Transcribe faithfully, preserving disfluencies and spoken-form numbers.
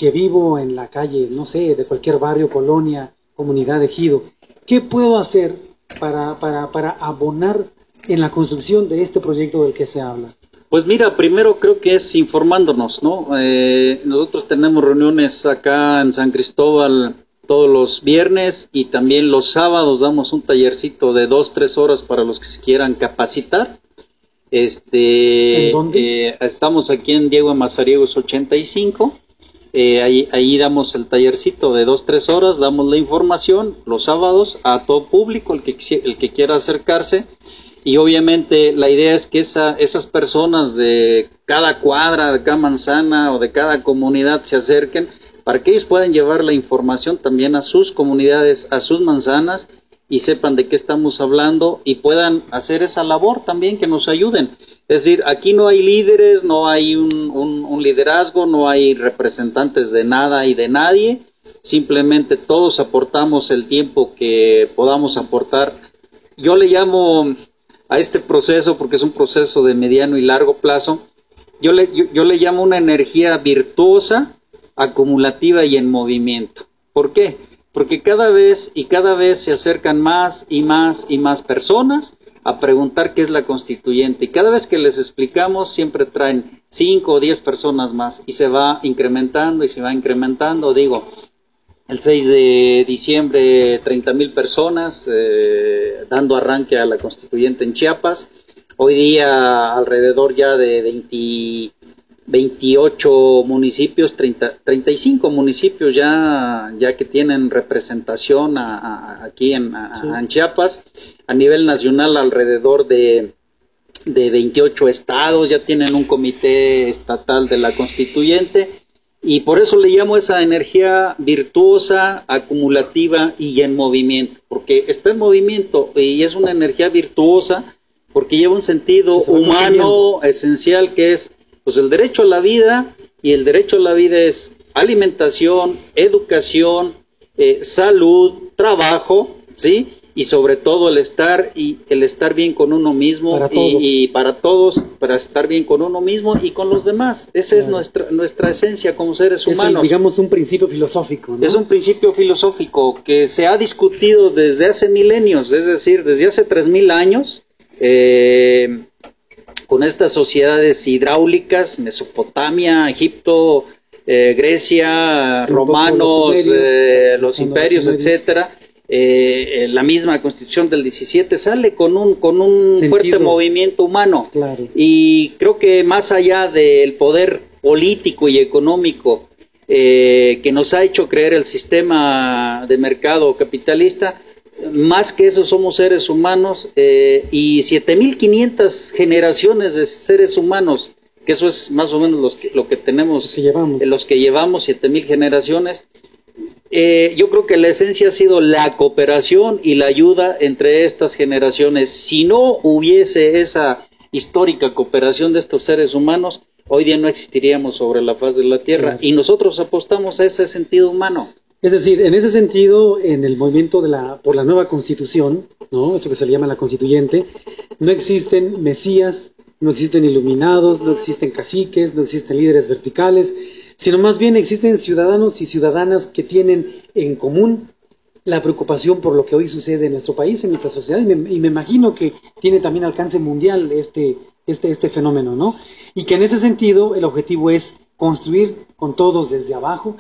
que vivo en la calle, no sé, de cualquier barrio, colonia, comunidad, ejido, ¿qué puedo hacer para, para, para abonar en la construcción de este proyecto del que se habla? Pues mira, primero creo que es informándonos, ¿no? Eh, nosotros tenemos reuniones acá en San Cristóbal todos los viernes y también los sábados damos un tallercito de dos, tres horas para los que se quieran capacitar. Este, ¿En dónde? Eh, estamos aquí en Diego Mazariegos ochenta y cinco. Eh, ahí, ahí damos el tallercito de dos, tres horas, damos la información los sábados a todo público, el que, el que quiera acercarse. Y obviamente la idea es que esa, esas personas de cada cuadra, de cada manzana o de cada comunidad se acerquen para que ellos puedan llevar la información también a sus comunidades, a sus manzanas y sepan de qué estamos hablando y puedan hacer esa labor también, que nos ayuden. Es decir, aquí no hay líderes, no hay un, un, un liderazgo, no hay representantes de nada y de nadie, simplemente todos aportamos el tiempo que podamos aportar. Yo le llamo a este proceso, porque es un proceso de mediano y largo plazo, yo le, yo, yo le llamo una energía virtuosa, acumulativa y en movimiento. ¿Por qué? Porque cada vez y cada vez se acercan más y más y más personas a preguntar qué es la constituyente, y cada vez que les explicamos siempre traen cinco o diez personas más y se va incrementando y se va incrementando. Digo, el seis de diciembre, treinta mil personas eh, dando arranque a la constituyente en Chiapas. Hoy día alrededor ya de veinte, veintiocho municipios, treinta, treinta y cinco municipios ya, ya que tienen representación a, a, aquí en, a, sí. en Chiapas. A nivel nacional alrededor de, de veintiocho estados ya tienen un comité estatal de la constituyente. Y por eso le llamo esa energía virtuosa, acumulativa y en movimiento, porque está en movimiento y es una energía virtuosa porque lleva un sentido humano esencial, que es pues el derecho a la vida, y el derecho a la vida es alimentación, educación, eh, salud, trabajo, ¿sí? Y sobre todo el estar y el estar bien con uno mismo para y, y para todos, para estar bien con uno mismo y con los demás. Esa claro. es nuestra nuestra esencia como seres humanos. Es, digamos, un principio filosófico, ¿no? Es un principio filosófico que se ha discutido desde hace milenios, es decir, desde hace tres mil años, eh, con estas sociedades hidráulicas, Mesopotamia, Egipto, eh, Grecia, romanos, los imperios, eh, los imperios los etcétera. Eh, la misma Constitución del diecisiete sale con un con un Sentido. fuerte movimiento humano, claro. Y creo que más allá del poder político y económico eh, que nos ha hecho creer el sistema de mercado capitalista, más que eso somos seres humanos, eh, y siete mil quinientas generaciones de seres humanos, que eso es más o menos los que, lo que tenemos, los que llevamos, eh, los que llevamos siete mil generaciones. Eh, yo creo que la esencia ha sido la cooperación y la ayuda entre estas generaciones. Si no hubiese esa histórica cooperación de estos seres humanos, hoy día no existiríamos sobre la faz de la tierra, claro. Y nosotros apostamos a ese sentido humano. Es decir, en ese sentido, en el movimiento de la por la nueva Constitución, ¿no? Eso que se le llama la Constituyente, no existen mesías, no existen iluminados, no existen caciques, no existen líderes verticales, sino más bien existen ciudadanos y ciudadanas que tienen en común la preocupación por lo que hoy sucede en nuestro país, en nuestra sociedad, y me, y me imagino que tiene también alcance mundial este, este, este fenómeno, ¿no? Y que en ese sentido el objetivo es construir con todos desde abajo